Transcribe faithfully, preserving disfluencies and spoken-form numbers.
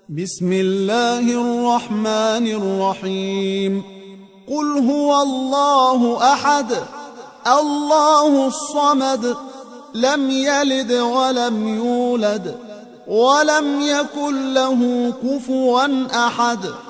بسم الله الرحمن الرحيم. قل هو الله أحد الله الصمد لم يلد ولم يولد ولم يكن له كفوا أحد.